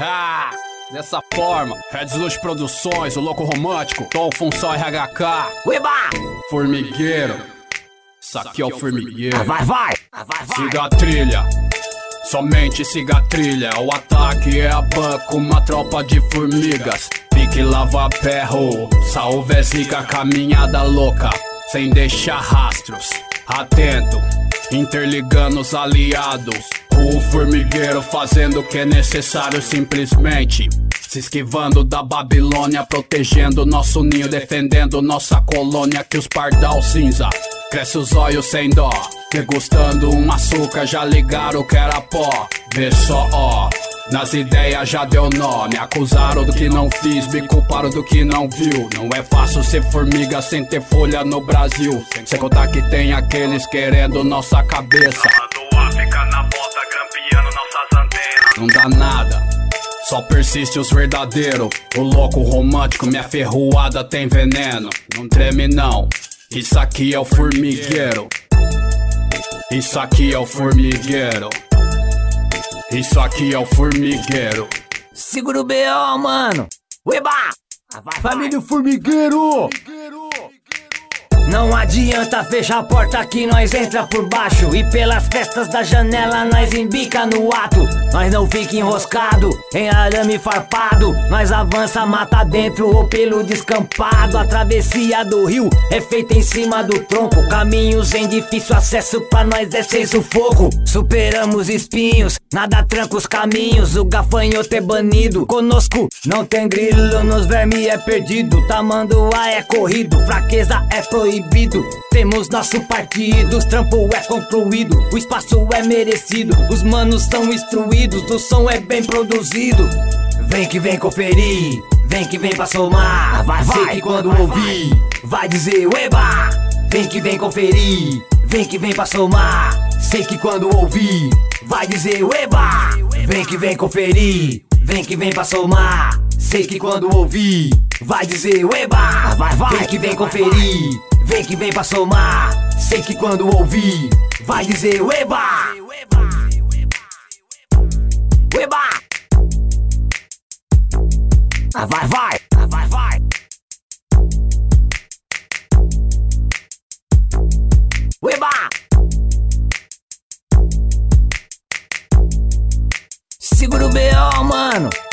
Ah, dessa forma, Reds Luz Produções, o Louco Romântico, Tom Função RHK, Ueba! Formigueiro. Isso aqui é o Formigueiro. Vai! Siga a trilha, somente siga a trilha. O ataque é a banco, uma tropa de formigas. Pique lava perro, salve é zica, caminhada louca, sem deixar rastros. Atento, interligando os aliados. O formigueiro fazendo o que é necessário, simplesmente se esquivando da Babilônia, protegendo nosso ninho, defendendo nossa colônia. Que os pardal cinza cresce os olhos sem dó, degustando um açúcar, já ligaram que era pó. Vê só, ó, nas ideias já deu nó. Me acusaram do que não fiz, me culparam do que não viu. Não é fácil ser formiga sem ter folha no Brasil. Sem contar que tem aqueles querendo nossa cabeça. Fica na bota, grampeando nossas antenas. Não dá nada, só persiste os verdadeiros. O louco romântico, minha ferroada tem veneno. Não treme não, isso aqui é o formigueiro. Isso aqui é o formigueiro. Isso aqui é o formigueiro. Segura o B.O., mano. Ueba! Família Formigueiro! Não adianta fechar a porta que nós entra por baixo, e pelas festas da janela nós embica no ato. Nós não fica enroscado em arame farpado, nós avança mata dentro ou pelo descampado. A travessia do rio é feita em cima do tronco, caminhos em difícil acesso pra nós é sem sufoco. Superamos espinhos, nada tranca os caminhos, o gafanhoto é banido. Conosco não tem grilo, nos vermes é perdido, tamanduá é corrido, fraqueza é proibido. Temos nosso partido, os trampo é concluído, o espaço é merecido, os manos são instruídos, o som é bem produzido. Vem que vem conferir, vem que vem pra somar. Sei que quando ouvir, vai dizer ueba. Vem que vem conferir, vem que vem pra somar. Sei que quando ouvir, vai dizer ueba. Vem que vem conferir, vem que vem pra somar. Sei que quando ouvir, vai dizer ueba. Vem que vem conferir, vem que vem pra somar. Sei que quando ouvir, vai dizer ueba. Ueba! Vai! Ueba! Segura o B.O., mano.